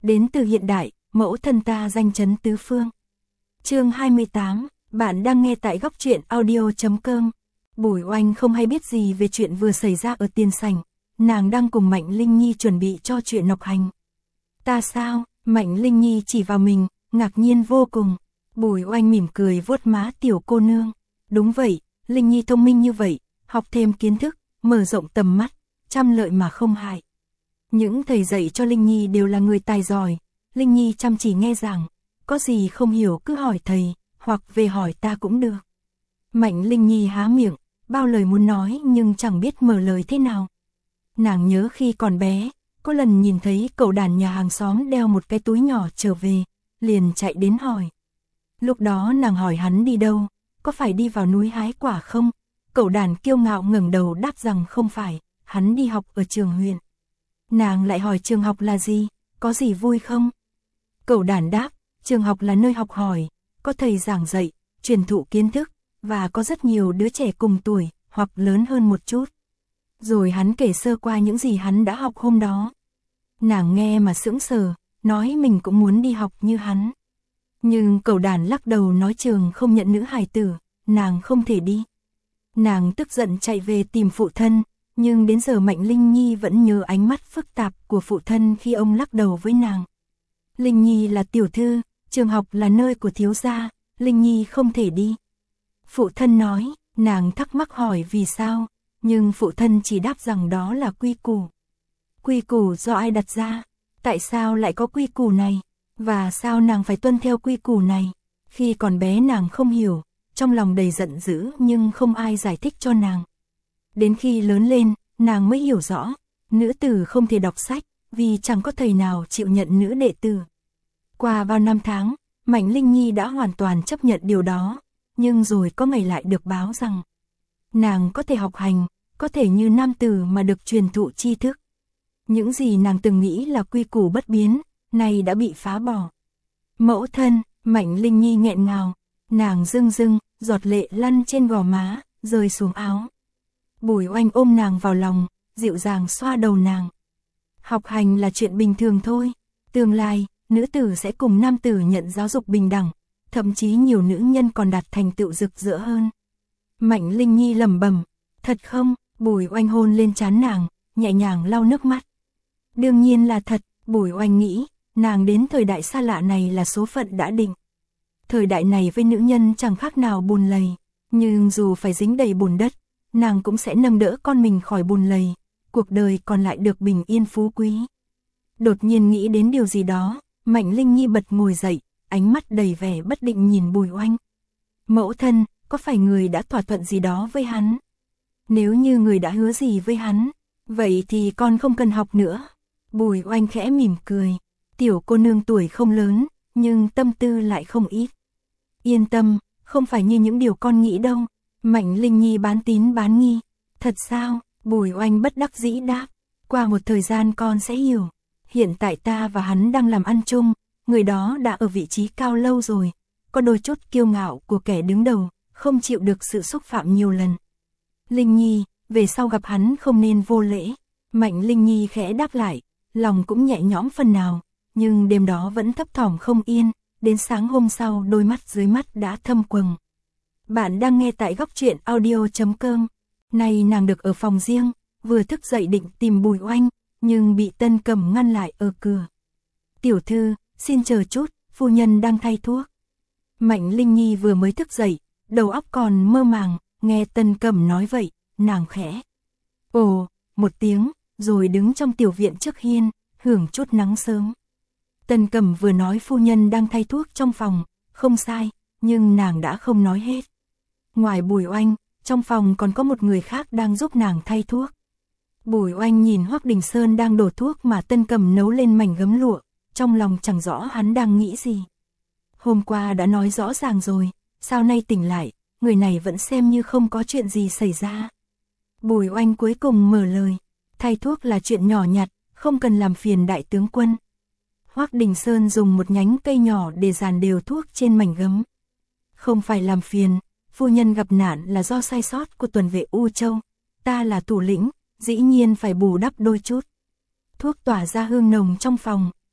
đến từ hiện đại, mẫu thân ta danh chấn tứ phương. Chương 28, bạn đang nghe tại góc truyện audio.com. Bùi Oanh không hay biết gì về chuyện vừa xảy ra ở tiền sảnh, nàng đang cùng Mạnh Linh Nhi chuẩn bị cho chuyện học hành. Ta sao? Mạnh Linh Nhi chỉ vào mình, ngạc nhiên vô cùng. Bùi Oanh mỉm cười vuốt má tiểu cô nương. Đúng vậy, Linh Nhi thông minh như vậy, học thêm kiến thức, mở rộng tầm mắt, trăm lợi mà không hại. Những thầy dạy cho Linh Nhi đều là người tài giỏi, Linh Nhi chăm chỉ nghe giảng, có gì không hiểu cứ hỏi thầy, hoặc về hỏi ta cũng được. Mạnh Linh Nhi há miệng, bao lời muốn nói nhưng chẳng biết mở lời thế nào. Nàng nhớ khi còn bé, có lần nhìn thấy cậu đàn nhà hàng xóm đeo một cái túi nhỏ trở về, liền chạy đến hỏi. Lúc đó nàng hỏi hắn đi đâu, có phải đi vào núi hái quả không? Cậu đàn kiêu ngạo ngẩng đầu đáp rằng không phải, hắn đi học ở trường huyện. Nàng lại hỏi trường học là gì, có gì vui không? Cậu đàn đáp, trường học là nơi học hỏi, có thầy giảng dạy, truyền thụ kiến thức, và có rất nhiều đứa trẻ cùng tuổi, hoặc lớn hơn một chút. Rồi hắn kể sơ qua những gì hắn đã học hôm đó. Nàng nghe mà sững sờ, nói mình cũng muốn đi học như hắn. Nhưng cậu đàn lắc đầu nói trường không nhận nữ hài tử, nàng không thể đi. Nàng tức giận chạy về tìm phụ thân, nhưng đến giờ Mạnh Linh Nhi vẫn nhớ ánh mắt phức tạp của phụ thân khi ông lắc đầu với nàng. Linh Nhi là tiểu thư, trường học là nơi của thiếu gia, Linh Nhi không thể đi. Phụ thân nói, nàng thắc mắc hỏi vì sao, nhưng phụ thân chỉ đáp rằng đó là quy củ. Quy củ do ai đặt ra? Tại sao lại có quy củ này? Và sao nàng phải tuân theo quy củ này? Khi còn bé nàng không hiểu, trong lòng đầy giận dữ nhưng không ai giải thích cho nàng. Đến khi lớn lên, nàng mới hiểu rõ, nữ tử không thể đọc sách, vì chẳng có thầy nào chịu nhận nữ đệ tử. Qua bao năm tháng, Mạnh Linh Nhi đã hoàn toàn chấp nhận điều đó, nhưng rồi có ngày lại được báo rằng nàng có thể học hành, có thể như nam tử mà được truyền thụ tri thức. Những gì nàng từng nghĩ là quy củ bất biến, nay đã bị phá bỏ. Mẫu thân, Mạnh Linh Nhi nghẹn ngào, nàng rưng rưng, giọt lệ lăn trên gò má, rơi xuống áo. Bùi Oanh ôm nàng vào lòng, dịu dàng xoa đầu nàng. Học hành là chuyện bình thường thôi, tương lai, nữ tử sẽ cùng nam tử nhận giáo dục bình đẳng, thậm chí nhiều nữ nhân còn đạt thành tựu rực rỡ hơn. Mạnh Linh Nhi lẩm bẩm, thật không? Bùi Oanh hôn lên trán nàng, nhẹ nhàng lau nước mắt. Đương nhiên là thật, Bùi Oanh nghĩ, nàng đến thời đại xa lạ này là số phận đã định. Thời đại này với nữ nhân chẳng khác nào bùn lầy, nhưng dù phải dính đầy bùn đất, nàng cũng sẽ nâng đỡ con mình khỏi bùn lầy, cuộc đời còn lại được bình yên phú quý. Đột nhiên nghĩ đến điều gì đó, Mạnh Linh Nhi bật ngồi dậy, ánh mắt đầy vẻ bất định nhìn Bùi Oanh. Mẫu thân, có phải người đã thỏa thuận gì đó với hắn? Nếu như người đã hứa gì với hắn, vậy thì con không cần học nữa. Bùi Oanh khẽ mỉm cười, tiểu cô nương tuổi không lớn, nhưng tâm tư lại không ít. Yên tâm, không phải như những điều con nghĩ đâu. Mạnh Linh Nhi bán tín bán nghi. Thật sao? Bùi Oanh bất đắc dĩ đáp. Qua một thời gian con sẽ hiểu. Hiện tại ta và hắn đang làm ăn chung, người đó đã ở vị trí cao lâu rồi. Có đôi chút kiêu ngạo của kẻ đứng đầu, không chịu được sự xúc phạm nhiều lần. Linh Nhi, về sau gặp hắn không nên vô lễ. Mạnh Linh Nhi khẽ đáp lại, lòng cũng nhẹ nhõm phần nào, nhưng đêm đó vẫn thấp thỏm không yên, đến sáng hôm sau đôi mắt dưới mắt đã thâm quầng. Bạn đang nghe tại góc truyện audio.com. Nay nàng được ở phòng riêng, vừa thức dậy định tìm Bùi Oanh, nhưng bị Tân Cẩm ngăn lại ở cửa. Tiểu thư, xin chờ chút, phu nhân đang thay thuốc. Mạnh Linh Nhi vừa mới thức dậy, đầu óc còn mơ màng, nghe Tân Cẩm nói vậy, nàng khẽ ồ một tiếng, rồi đứng trong tiểu viện trước hiên, hưởng chút nắng sớm. Tân Cẩm vừa nói phu nhân đang thay thuốc trong phòng, không sai, nhưng nàng đã không nói hết. Ngoài Bùi Oanh, trong phòng còn có một người khác đang giúp nàng thay thuốc. Bùi Oanh nhìn Hoắc Đình Sơn đang đổ thuốc mà Tân Cẩm nấu lên mảnh gấm lụa, trong lòng chẳng rõ hắn đang nghĩ gì. Hôm qua đã nói rõ ràng rồi, sao nay tỉnh lại, người này vẫn xem như không có chuyện gì xảy ra. Bùi Oanh cuối cùng mở lời, thay thuốc là chuyện nhỏ nhặt, không cần làm phiền đại tướng quân. Hoắc Đình Sơn dùng một nhánh cây nhỏ để dàn đều thuốc trên mảnh gấm. Không phải làm phiền, phu nhân gặp nạn là do sai sót của tuần vệ U Châu, ta là thủ lĩnh, dĩ nhiên phải bù đắp đôi chút. Thuốc tỏa ra hương nồng trong phòng,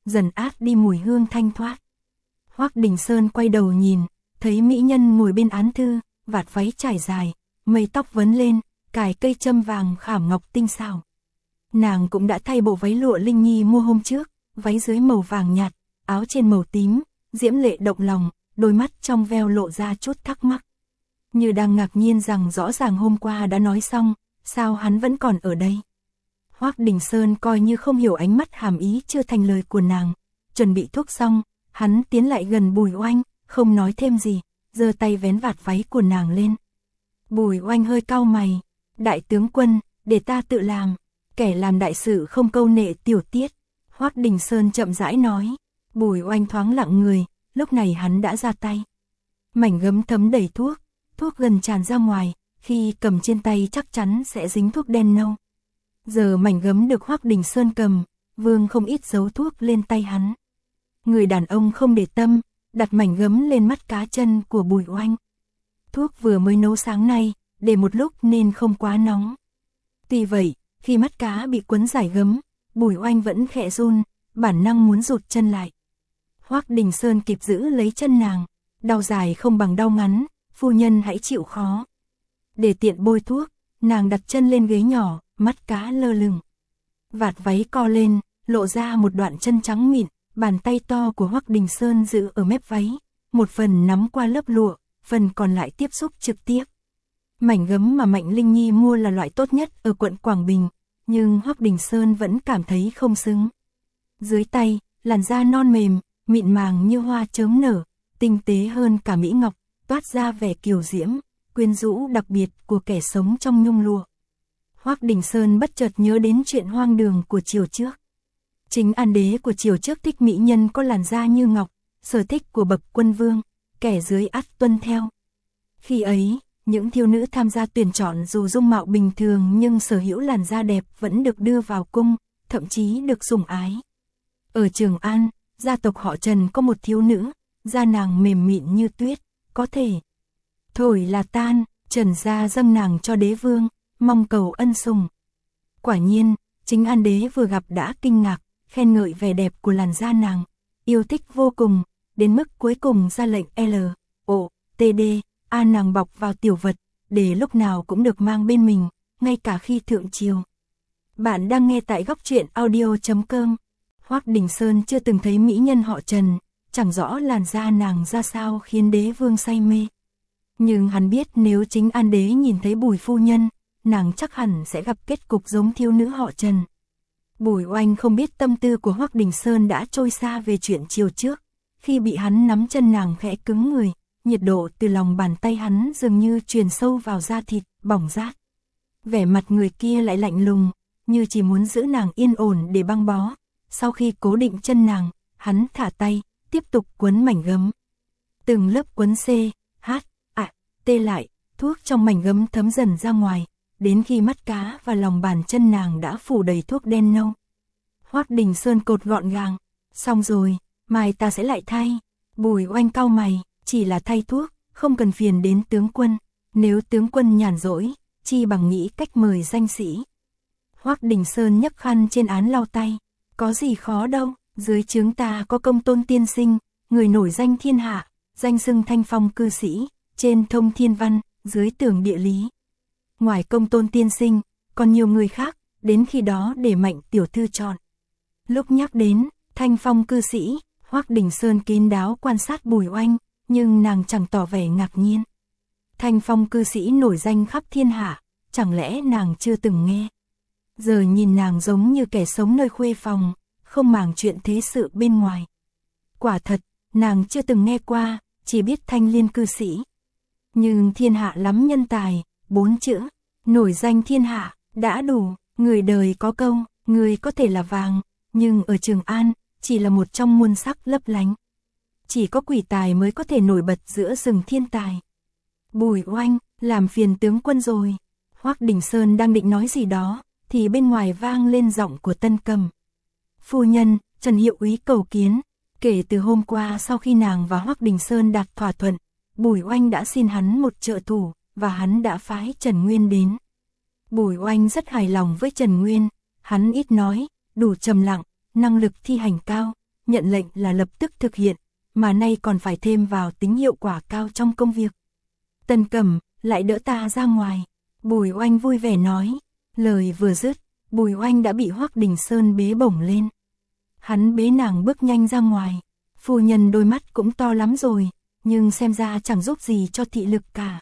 dần át đi mùi hương thanh thoát. Hoắc Đình Sơn quay đầu nhìn, thấy mỹ nhân ngồi bên án thư, vạt váy trải dài, mây tóc vấn lên, cài cây châm vàng khảm ngọc tinh xảo. Nàng cũng đã thay bộ váy lụa Linh Nhi mua hôm trước, váy dưới màu vàng nhạt, áo trên màu tím, diễm lệ động lòng, đôi mắt trong veo lộ ra chút thắc mắc. Như đang ngạc nhiên rằng rõ ràng hôm qua đã nói xong, sao hắn vẫn còn ở đây. Hoắc Đình Sơn coi như không hiểu ánh mắt hàm ý chưa thành lời của nàng, chuẩn bị thuốc xong, hắn tiến lại gần Bùi Oanh, không nói thêm gì, giơ tay vén vạt váy của nàng lên. Bùi Oanh hơi cau mày, đại tướng quân, để ta tự làm, kẻ làm đại sự không câu nệ tiểu tiết. Hoắc Đình Sơn chậm rãi nói. Bùi Oanh thoáng lặng người, lúc này hắn đã ra tay. Mảnh gấm thấm đầy thuốc, thuốc gần tràn ra ngoài, khi cầm trên tay chắc chắn sẽ dính thuốc đen nâu. Giờ mảnh gấm được Hoắc Đình Sơn cầm, vương không ít dấu thuốc lên tay hắn. Người đàn ông không để tâm, đặt mảnh gấm lên mắt cá chân của Bùi Oanh. Thuốc vừa mới nấu sáng nay, để một lúc nên không quá nóng. Tuy vậy, khi mắt cá bị quấn giải gấm, Bùi Oanh vẫn khẽ run, bản năng muốn rụt chân lại. Hoắc Đình Sơn kịp giữ lấy chân nàng, đau dài không bằng đau ngắn, phu nhân hãy chịu khó. Để tiện bôi thuốc, nàng đặt chân lên ghế nhỏ, mắt cá lơ lửng. Vạt váy co lên, lộ ra một đoạn chân trắng mịn, bàn tay to của Hoắc Đình Sơn giữ ở mép váy, một phần nắm qua lớp lụa, phần còn lại tiếp xúc trực tiếp. Mảnh gấm mà Mạnh Linh Nhi mua là loại tốt nhất ở quận Quảng Bình, nhưng Hoắc Đình Sơn vẫn cảm thấy không xứng. Dưới tay, làn da non mềm, mịn màng như hoa chớm nở, tinh tế hơn cả mỹ ngọc, toát ra vẻ kiều diễm, quyến rũ đặc biệt của kẻ sống trong nhung lụa. Hoắc Đình Sơn bất chợt nhớ đến chuyện hoang đường của triều trước. Chính An đế của triều trước thích mỹ nhân có làn da như ngọc, sở thích của bậc quân vương, kẻ dưới ắt tuân theo. Khi ấy, những thiếu nữ tham gia tuyển chọn dù dung mạo bình thường nhưng sở hữu làn da đẹp vẫn được đưa vào cung, thậm chí được sủng ái. Ở Trường An, gia tộc họ Trần có một thiếu nữ, da nàng mềm mịn như tuyết, có thể thổi là tan, Trần gia dâng nàng cho đế vương, mong cầu ân sủng. Quả nhiên, chính An đế vừa gặp đã kinh ngạc, khen ngợi vẻ đẹp của làn da nàng, yêu thích vô cùng, đến mức cuối cùng ra lệnh L.O.T.D. nàng bọc vào tiểu vật, để lúc nào cũng được mang bên mình, ngay cả khi thượng triều. Bạn đang nghe tại góc truyện audio.com. Hoắc Đình Sơn chưa từng thấy mỹ nhân họ Trần, chẳng rõ làn da nàng ra sao khiến đế vương say mê. Nhưng hắn biết nếu chính An đế nhìn thấy Bùi phu nhân, nàng chắc hẳn sẽ gặp kết cục giống thiếu nữ họ Trần. Bùi Oanh không biết tâm tư của Hoắc Đình Sơn đã trôi xa về chuyện chiều trước, khi bị hắn nắm chân nàng khẽ cứng người, nhiệt độ từ lòng bàn tay hắn dường như truyền sâu vào da thịt, bỏng rát. Vẻ mặt người kia lại lạnh lùng, như chỉ muốn giữ nàng yên ổn để băng bó. Sau khi cố định chân nàng, hắn thả tay, tiếp tục quấn mảnh gấm. Từng lớp quấn T lại, thuốc trong mảnh gấm thấm dần ra ngoài, đến khi mắt cá và lòng bàn chân nàng đã phủ đầy thuốc đen nâu. Hoắc Đình Sơn cột gọn gàng, xong rồi, mai ta sẽ lại thay. Bùi Oanh cau mày, chỉ là thay thuốc, không cần phiền đến tướng quân, nếu tướng quân nhàn rỗi, chi bằng nghĩ cách mời danh sĩ. Hoắc Đình Sơn nhấc khăn trên án lau tay, có gì khó đâu, dưới trướng ta có Công Tôn tiên sinh, người nổi danh thiên hạ, danh xưng Thanh Phong cư sĩ, trên thông thiên văn, dưới tường địa lý. Ngoài Công Tôn tiên sinh, còn nhiều người khác, đến khi đó để Mạnh tiểu thư chọn. Lúc nhắc đến Thanh Phong cư sĩ, Hoắc Đình Sơn kín đáo quan sát Bùi Oanh, nhưng nàng chẳng tỏ vẻ ngạc nhiên. Thanh Phong cư sĩ nổi danh khắp thiên hạ, chẳng lẽ nàng chưa từng nghe? Giờ nhìn nàng giống như kẻ sống nơi khuê phòng, không màng chuyện thế sự bên ngoài. Quả thật, nàng chưa từng nghe qua, chỉ biết Thanh Liên cư sĩ. Nhưng thiên hạ lắm nhân tài, 4 chữ, nổi danh thiên hạ, đã đủ, người đời có câu, người có thể là vàng, nhưng ở Trường An, chỉ là một trong muôn sắc lấp lánh. Chỉ có quỷ tài mới có thể nổi bật giữa rừng thiên tài. Bùi Oanh, làm phiền tướng quân rồi. Hoắc Đình Sơn đang định nói gì đó, thì bên ngoài vang lên giọng của Tân Cầm. Phu nhân, Trần hiệu úy cầu kiến. Kể từ hôm qua sau khi nàng và Hoắc Đình Sơn đạt thỏa thuận, Bùi Oanh đã xin hắn một trợ thủ, và hắn đã phái Trần Nguyên đến. Bùi Oanh rất hài lòng với Trần Nguyên, hắn ít nói, đủ trầm lặng, năng lực thi hành cao, nhận lệnh là lập tức thực hiện, mà nay còn phải thêm vào tính hiệu quả cao trong công việc. Tần Cẩm, lại đỡ ta ra ngoài. Bùi Oanh vui vẻ nói. Lời vừa dứt, Bùi Oanh đã bị Hoắc Đình Sơn bế bổng lên. Hắn bế nàng bước nhanh ra ngoài. Phu nhân đôi mắt cũng to lắm rồi, nhưng xem ra chẳng giúp gì cho thị lực cả.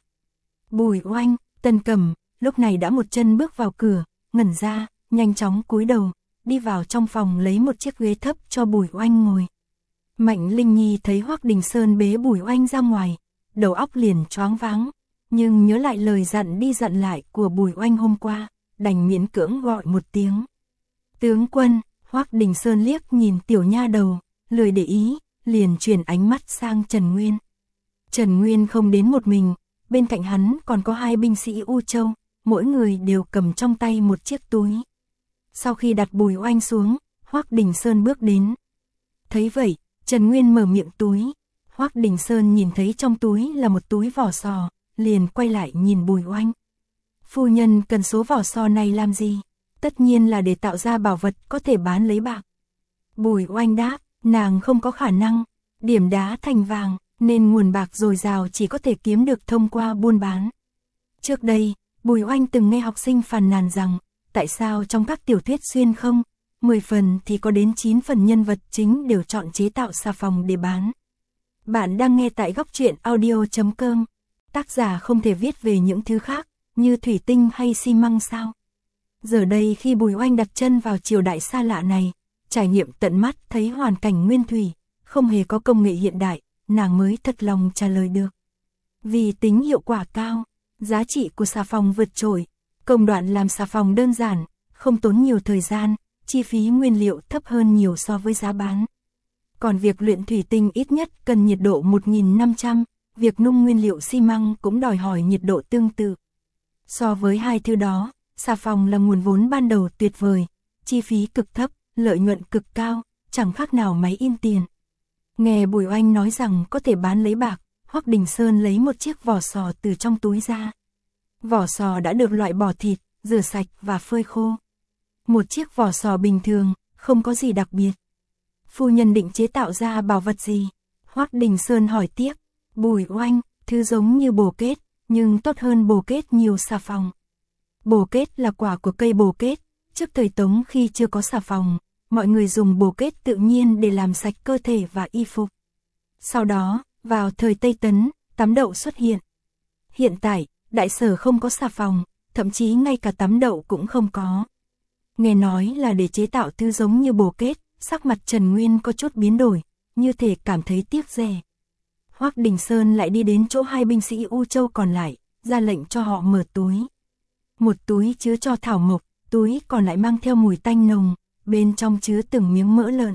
Bùi Oanh, Tần Cẩm, lúc này đã một chân bước vào cửa, ngẩn ra, nhanh chóng cúi đầu, đi vào trong phòng lấy một chiếc ghế thấp cho Bùi Oanh ngồi. Mạnh Linh Nhi thấy Hoắc Đình Sơn bế Bùi Oanh ra ngoài, đầu óc liền choáng váng, nhưng nhớ lại lời dặn đi dặn lại của Bùi Oanh hôm qua, đành miễn cưỡng gọi một tiếng. Tướng quân. Hoắc Đình Sơn liếc nhìn tiểu nha đầu, lười để ý, liền chuyển ánh mắt sang Trần Nguyên. Trần Nguyên không đến một mình, bên cạnh hắn còn có 2 binh sĩ U Châu, mỗi người đều cầm trong tay một chiếc túi. Sau khi đặt Bùi Oanh xuống, Hoắc Đình Sơn bước đến. Thấy vậy, Trần Nguyên mở miệng túi. Hoắc Đình Sơn nhìn thấy trong túi là một túi vỏ sò, liền quay lại nhìn Bùi Oanh. Phu nhân cần số vỏ sò này làm gì? Tất nhiên là để tạo ra bảo vật có thể bán lấy bạc. Bùi Oanh đáp, nàng không có khả năng điểm đá thành vàng, nên nguồn bạc dồi dào chỉ có thể kiếm được thông qua buôn bán. Trước đây, Bùi Oanh từng nghe học sinh phàn nàn rằng, tại sao trong các tiểu thuyết xuyên không, 10 phần thì có đến 9 phần nhân vật chính đều chọn chế tạo xà phòng để bán. Bạn đang nghe tại Góc Truyện Audio.com. Tác giả không thể viết về những thứ khác, như thủy tinh hay xi măng sao? Giờ đây khi Bùi Oanh đặt chân vào triều đại xa lạ này, trải nghiệm tận mắt thấy hoàn cảnh nguyên thủy, không hề có công nghệ hiện đại, nàng mới thật lòng trả lời được. Vì tính hiệu quả cao, giá trị của xà phòng vượt trội, công đoạn làm xà phòng đơn giản, không tốn nhiều thời gian, chi phí nguyên liệu thấp hơn nhiều so với giá bán. Còn việc luyện thủy tinh ít nhất cần nhiệt độ 1500, việc nung nguyên liệu xi măng cũng đòi hỏi nhiệt độ tương tự. So với hai thứ đó, xà phòng là nguồn vốn ban đầu tuyệt vời, chi phí cực thấp, lợi nhuận cực cao, chẳng khác nào máy in tiền. Nghe Bùi Oanh nói rằng có thể bán lấy bạc, Hoắc Đình Sơn lấy một chiếc vỏ sò từ trong túi ra. Vỏ sò đã được loại bỏ thịt, rửa sạch và phơi khô. Một chiếc vỏ sò bình thường, không có gì đặc biệt. Phu nhân định chế tạo ra bảo vật gì? Hoắc Đình Sơn hỏi tiếp. Bùi Oanh, thứ giống như bồ kết, nhưng tốt hơn bồ kết nhiều xà phòng. Bồ kết là quả của cây bồ kết, trước thời Tống khi chưa có xà phòng, mọi người dùng bồ kết tự nhiên để làm sạch cơ thể và y phục. Sau đó, vào thời Tây Tấn, tắm đậu xuất hiện. Hiện tại, Đại Sở không có xà phòng, thậm chí ngay cả tắm đậu cũng không có. Nghe nói là để chế tạo thứ giống như bồ kết, sắc mặt Trần Nguyên có chút biến đổi, như thể cảm thấy tiếc rẻ. Hoắc Đình Sơn lại đi đến chỗ 2 binh sĩ U Châu còn lại, ra lệnh cho họ mở túi. Một túi chứa cho thảo mộc, túi còn lại mang theo mùi tanh nồng, bên trong chứa từng miếng mỡ lợn.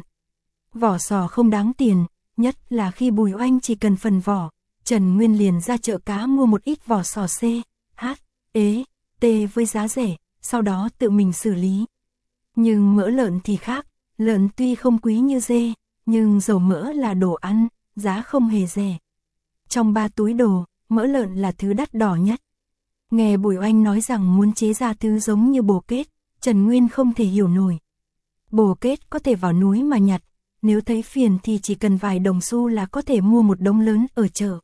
Vỏ sò không đáng tiền, nhất là khi Bùi Oanh chỉ cần phần vỏ, Trần Nguyên liền ra chợ cá mua một ít vỏ sò C, H, E, T với giá rẻ, sau đó tự mình xử lý. Nhưng mỡ lợn thì khác, lợn tuy không quý như dê, nhưng dầu mỡ là đồ ăn, giá không hề rẻ. Trong 3 túi đồ, mỡ lợn là thứ đắt đỏ nhất. Nghe Bùi Oanh nói rằng muốn chế ra thứ giống như bồ kết, Trần Nguyên không thể hiểu nổi. Bồ kết có thể vào núi mà nhặt, nếu thấy phiền thì chỉ cần vài đồng xu là có thể mua một đống lớn ở chợ.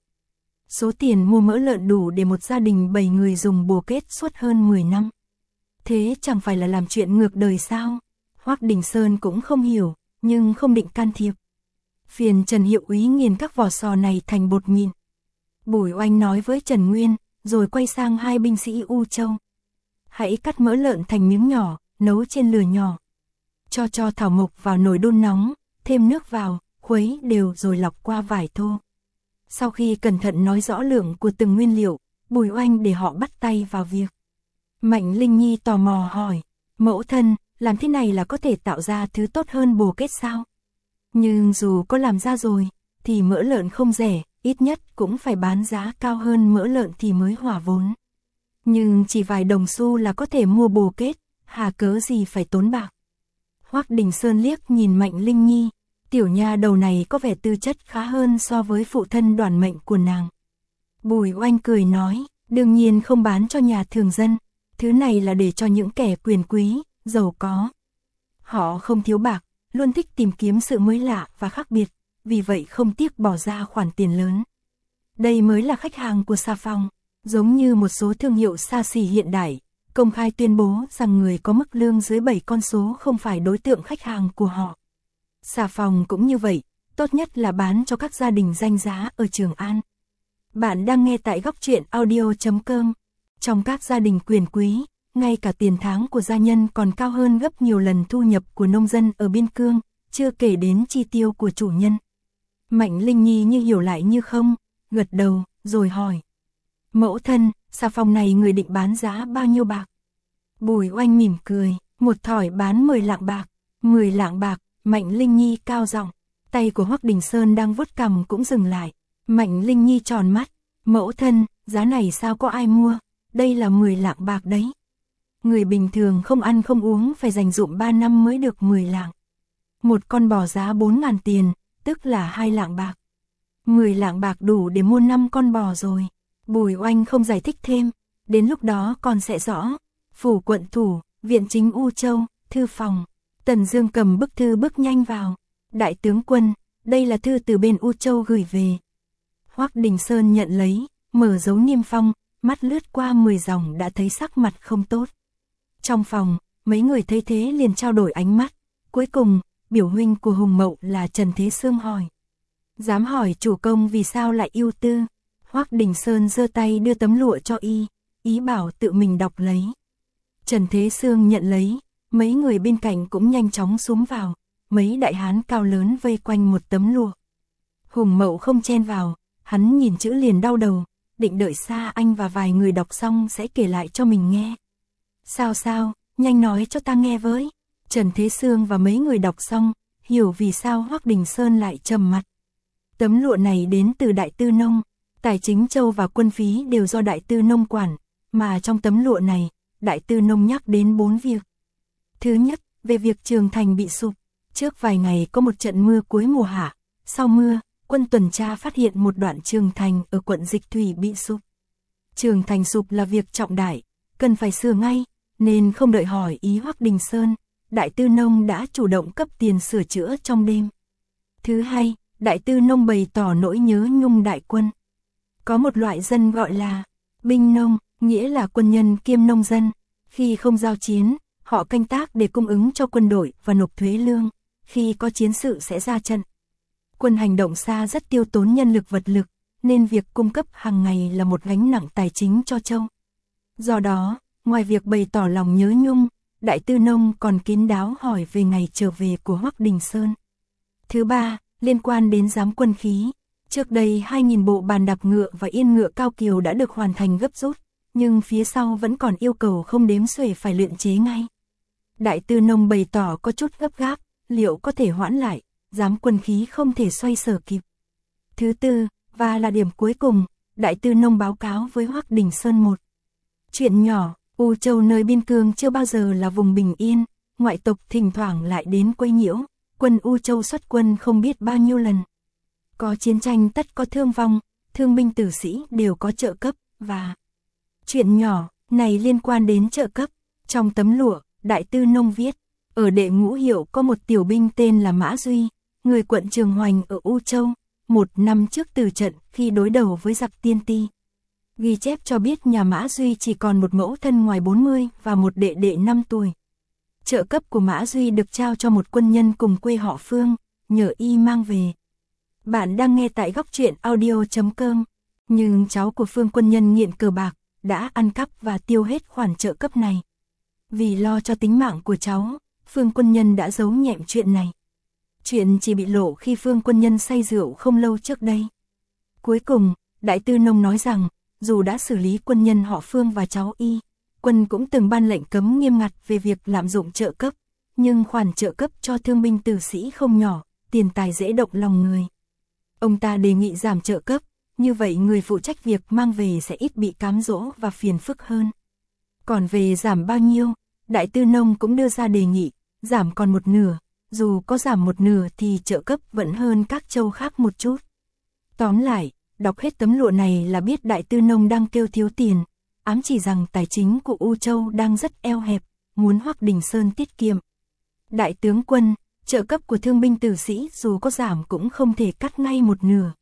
Số tiền mua mỡ lợn đủ để một gia đình 7 người dùng bồ kết suốt hơn 10 năm. Thế chẳng phải là làm chuyện ngược đời sao? Hoắc Đình Sơn cũng không hiểu, nhưng không định can thiệp. Phiền Trần Hiệu Úy nghiền các vỏ sò này thành bột mịn. Bùi Oanh nói với Trần Nguyên, rồi quay sang 2 binh sĩ U Châu. Hãy cắt mỡ lợn thành miếng nhỏ, nấu trên lửa nhỏ. Cho thảo mộc vào nồi đun nóng, thêm nước vào, khuấy đều rồi lọc qua vải thô. Sau khi cẩn thận nói rõ lượng của từng nguyên liệu, Bùi Oanh để họ bắt tay vào việc. Mạnh Linh Nhi tò mò hỏi, mẫu thân, làm thế này là có thể tạo ra thứ tốt hơn bồ kết sao? Nhưng dù có làm ra rồi, thì mỡ lợn không rẻ, ít nhất cũng phải bán giá cao hơn mỡ lợn thì mới hòa vốn. Nhưng chỉ vài đồng xu là có thể mua bồ kết, hà cớ gì phải tốn bạc. Hoắc Đình Sơn liếc nhìn Mạnh Linh Nhi, tiểu nha đầu này có vẻ tư chất khá hơn so với phụ thân Đoàn Mệnh của nàng. Bùi Oanh cười nói, đương nhiên không bán cho nhà thường dân, thứ này là để cho những kẻ quyền quý, giàu có. Họ không thiếu bạc, luôn thích tìm kiếm sự mới lạ và khác biệt, vì vậy không tiếc bỏ ra khoản tiền lớn. Đây mới là khách hàng của Xà Phòng, giống như một số thương hiệu xa xỉ hiện đại, công khai tuyên bố rằng người có mức lương dưới 7 con số không phải đối tượng khách hàng của họ. Xà Phòng cũng như vậy, tốt nhất là bán cho các gia đình danh giá ở Trường An. Bạn đang nghe tại góc truyện audio.com. Trong các gia đình quyền quý, ngay cả tiền tháng của gia nhân còn cao hơn gấp nhiều lần thu nhập của nông dân ở biên cương, chưa kể đến chi tiêu của chủ nhân. Mạnh Linh Nhi như hiểu lại như không, gật đầu, rồi hỏi. Mẫu thân, xà phòng này người định bán giá bao nhiêu bạc? Bùi Oanh mỉm cười, một thỏi bán 10 lạng bạc. 10 lạng bạc, Mạnh Linh Nhi cao giọng. Tay của Hoắc Đình Sơn đang vuốt cằm cũng dừng lại. Mạnh Linh Nhi tròn mắt, mẫu thân, giá này sao có ai mua, đây là 10 lạng bạc đấy. Người bình thường không ăn không uống phải dành dụm 3 năm mới được 10 lạng. Một con bò giá 4.000 tiền, tức là 2 lạng bạc. 10 lạng bạc đủ để mua 5 con bò rồi. Bùi Oanh không giải thích thêm, đến lúc đó con sẽ rõ. Phủ quận thủ, viện chính U Châu, thư phòng. Tần Dương cầm bức thư bước nhanh vào. Đại tướng quân, đây là thư từ bên U Châu gửi về. Hoắc Đình Sơn nhận lấy, mở dấu niêm phong, mắt lướt qua 10 dòng đã thấy sắc mặt không tốt. Trong phòng, mấy người thấy thế liền trao đổi ánh mắt. Cuối cùng, biểu huynh của Hùng Mậu là Trần Thế Sương hỏi. Dám hỏi chủ công vì sao lại ưu tư? Hoắc Đình Sơn giơ tay đưa tấm lụa cho ý bảo tự mình đọc lấy. Trần Thế Sương nhận lấy, mấy người bên cạnh cũng nhanh chóng xúm vào, mấy đại hán cao lớn vây quanh một tấm lụa. Hùng Mậu không chen vào, hắn nhìn chữ liền đau đầu, định đợi Sa Anh và vài người đọc xong sẽ kể lại cho mình nghe. Sao, nhanh nói cho ta nghe với. Trần Thế Sương và mấy người đọc xong, hiểu vì sao Hoắc Đình Sơn lại trầm mặt. Tấm lụa này đến từ Đại Tư Nông, tài chính châu và quân phí đều do Đại Tư Nông quản, mà trong tấm lụa này, Đại Tư Nông nhắc đến 4 việc. Thứ nhất, về việc Trường Thành bị sụp. Trước vài ngày có một trận mưa cuối mùa hạ, sau mưa, quân tuần tra phát hiện một đoạn Trường Thành ở quận Dịch Thủy bị sụp. Trường Thành sụp là việc trọng đại, cần phải sửa ngay, nên không đợi hỏi ý Hoắc Đình Sơn, Đại Tư Nông đã chủ động cấp tiền sửa chữa trong đêm. Thứ hai, Đại Tư Nông bày tỏ nỗi nhớ nhung đại quân. Có một loại dân gọi là binh nông, nghĩa là quân nhân kiêm nông dân. Khi không giao chiến, họ canh tác để cung ứng cho quân đội và nộp thuế lương. Khi có chiến sự sẽ ra trận. Quân hành động xa rất tiêu tốn nhân lực vật lực, nên việc cung cấp hàng ngày là một gánh nặng tài chính cho châu. Do đó, ngoài việc bày tỏ lòng nhớ nhung, Đại Tư Nông còn kín đáo hỏi về ngày trở về của Hoắc Đình Sơn. Thứ ba, liên quan đến giám quân khí. Trước đây 2.000 bộ bàn đạp ngựa và yên ngựa cao kiều đã được hoàn thành gấp rút, nhưng phía sau vẫn còn yêu cầu không đếm xuể phải luyện chế ngay. Đại Tư Nông bày tỏ có chút gấp gáp, liệu có thể hoãn lại, giám quân khí không thể xoay sở kịp. Thứ tư, và là điểm cuối cùng, Đại Tư Nông báo cáo với Hoắc Đình Sơn một chuyện nhỏ. U Châu nơi biên cương chưa bao giờ là vùng bình yên, ngoại tộc thỉnh thoảng lại đến quấy nhiễu, quân U Châu xuất quân không biết bao nhiêu lần. Có chiến tranh tất có thương vong, thương binh tử sĩ đều có trợ cấp, và chuyện nhỏ này liên quan đến trợ cấp. Trong tấm lụa, Đại Tư Nông viết, ở Đệ Ngũ Hiệu có một tiểu binh tên là Mã Duy, người quận Trường Hoành ở U Châu, 1 năm trước từ trận khi đối đầu với giặc Tiên Ti. Ghi chép cho biết nhà Mã Duy chỉ còn một mẫu thân ngoài 40 và một đệ đệ 5 tuổi. Trợ cấp của Mã Duy được trao cho một quân nhân cùng quê họ Phương, nhờ y mang về. Bạn đang nghe tại góc truyện audio.com. Nhưng cháu của Phương quân nhân nghiện cờ bạc, đã ăn cắp và tiêu hết khoản trợ cấp này. Vì lo cho tính mạng của cháu, Phương quân nhân đã giấu nhẹm chuyện này. Chuyện chỉ bị lộ khi Phương quân nhân say rượu không lâu trước đây. Cuối cùng, Đại Tư Nông nói rằng, dù đã xử lý quân nhân họ Phương và cháu y, quân cũng từng ban lệnh cấm nghiêm ngặt về việc lạm dụng trợ cấp, nhưng khoản trợ cấp cho thương binh tử sĩ không nhỏ, tiền tài dễ động lòng người. Ông ta đề nghị giảm trợ cấp, như vậy người phụ trách việc mang về sẽ ít bị cám dỗ và phiền phức hơn. Còn về giảm bao nhiêu, Đại Tư Nông cũng đưa ra đề nghị, giảm còn một nửa, dù có giảm một nửa thì trợ cấp vẫn hơn các châu khác một chút. Tóm lại, đọc hết tấm lụa này là biết Đại Tư Nông đang kêu thiếu tiền, ám chỉ rằng tài chính của U Châu đang rất eo hẹp, muốn Hoắc Đình Sơn tiết kiệm. Đại tướng quân, trợ cấp của thương binh tử sĩ dù có giảm cũng không thể cắt ngay một nửa.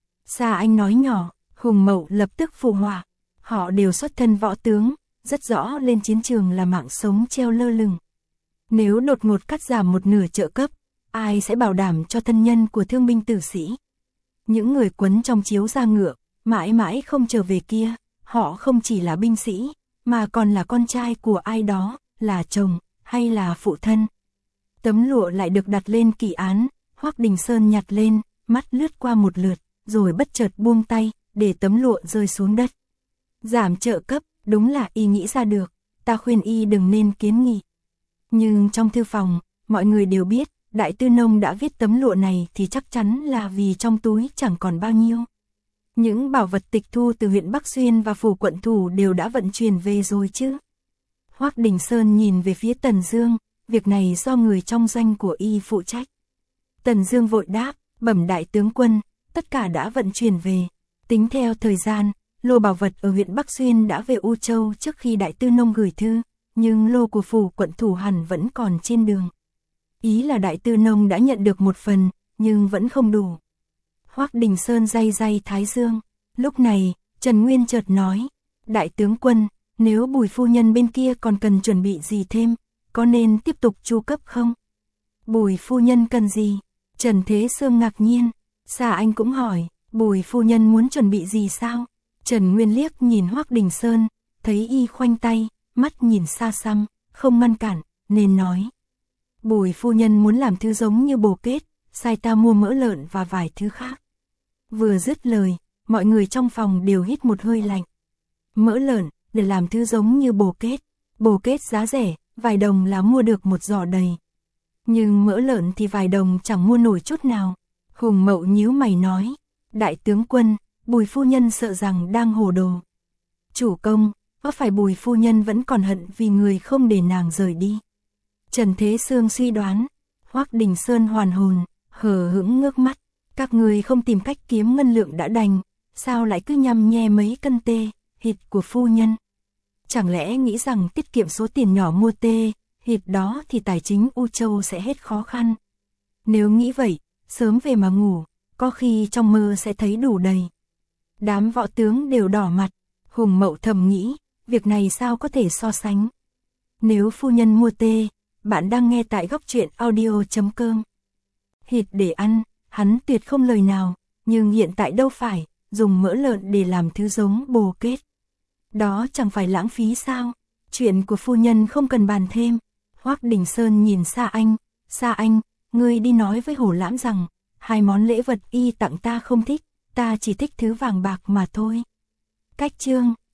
Sa Anh nói nhỏ, Hùng Mậu lập tức phụ họa. Họ đều xuất thân võ tướng, rất rõ lên chiến trường là mạng sống treo lơ lửng. Nếu đột ngột cắt giảm một nửa trợ cấp, ai sẽ bảo đảm cho thân nhân của thương binh tử sĩ? Những người quấn trong chiếu da ngựa, mãi mãi không trở về kia, họ không chỉ là binh sĩ, mà còn là con trai của ai đó, là chồng, hay là phụ thân. Tấm lụa lại được đặt lên kỷ án, Hoắc Đình Sơn nhặt lên, mắt lướt qua một lượt, rồi bất chợt buông tay, để tấm lụa rơi xuống đất. Giảm trợ cấp, đúng là y nghĩ ra được, ta khuyên y đừng nên kiến nghị. Nhưng trong thư phòng, mọi người đều biết, Đại Tư Nông đã viết tấm lụa này thì chắc chắn là vì trong túi chẳng còn bao nhiêu. Những bảo vật tịch thu từ huyện Bắc Xuyên và phủ quận thủ đều đã vận chuyển về rồi chứ. Hoắc Đình Sơn nhìn về phía Tần Dương, việc này do người trong doanh của y phụ trách. Tần Dương vội đáp, bẩm đại tướng quân, tất cả đã vận chuyển về. Tính theo thời gian, lô bảo vật ở huyện Bắc Xuyên đã về U Châu trước khi Đại Tư Nông gửi thư, nhưng lô của phủ quận thủ hẳn vẫn còn trên đường. Ý là Đại Tư Nông đã nhận được một phần, nhưng vẫn không đủ. Hoắc Đình Sơn day day thái dương. Lúc này, Trần Nguyên chợt nói, đại tướng quân, nếu Bùi phu nhân bên kia còn cần chuẩn bị gì thêm, có nên tiếp tục chu cấp không? Bùi phu nhân cần gì? Trần Thế Sương ngạc nhiên. Sa Anh cũng hỏi, Bùi phu nhân muốn chuẩn bị gì sao? Trần Nguyên liếc nhìn Hoắc Đình Sơn, thấy y khoanh tay, mắt nhìn xa xăm, không ngăn cản, nên nói. Bùi phu nhân muốn làm thứ giống như bồ kết, sai ta mua mỡ lợn và vài thứ khác. Vừa dứt lời, mọi người trong phòng đều hít một hơi lạnh. Mỡ lợn, để làm thứ giống như bồ kết giá rẻ, vài đồng là mua được một giỏ đầy. Nhưng mỡ lợn thì vài đồng chẳng mua nổi chút nào. Hùng Mậu nhíu mày nói, đại tướng quân, Bùi phu nhân sợ rằng đang hồ đồ. Chủ công, có phải Bùi phu nhân vẫn còn hận vì người không để nàng rời đi? Trần Thế Sương suy đoán. Hoắc Đình Sơn hoàn hồn, hờ hững ngước mắt. Các người không tìm cách kiếm ngân lượng đã đành, sao lại cứ nhăm nhe mấy cân tê, thịt của phu nhân? Chẳng lẽ nghĩ rằng tiết kiệm số tiền nhỏ mua tê, thịt đó thì tài chính U Châu sẽ hết khó khăn? Nếu nghĩ vậy, sớm về mà ngủ, có khi trong mơ sẽ thấy đủ đầy. Đám võ tướng đều đỏ mặt. Hùng Mậu thầm nghĩ, việc này sao có thể so sánh? Nếu phu nhân mua tê, bạn đang nghe tại góc truyện audio.com. Thịt để ăn, hắn tuyệt không lời nào, nhưng hiện tại đâu phải, dùng mỡ lợn để làm thứ giống bồ kết. Đó chẳng phải lãng phí sao? Chuyện của phu nhân không cần bàn thêm. Hoắc Đình Sơn nhìn Sa Anh, ngươi đi nói với Hổ Lãm rằng, hai món lễ vật y tặng ta không thích, ta chỉ thích thứ vàng bạc mà thôi. Cách chương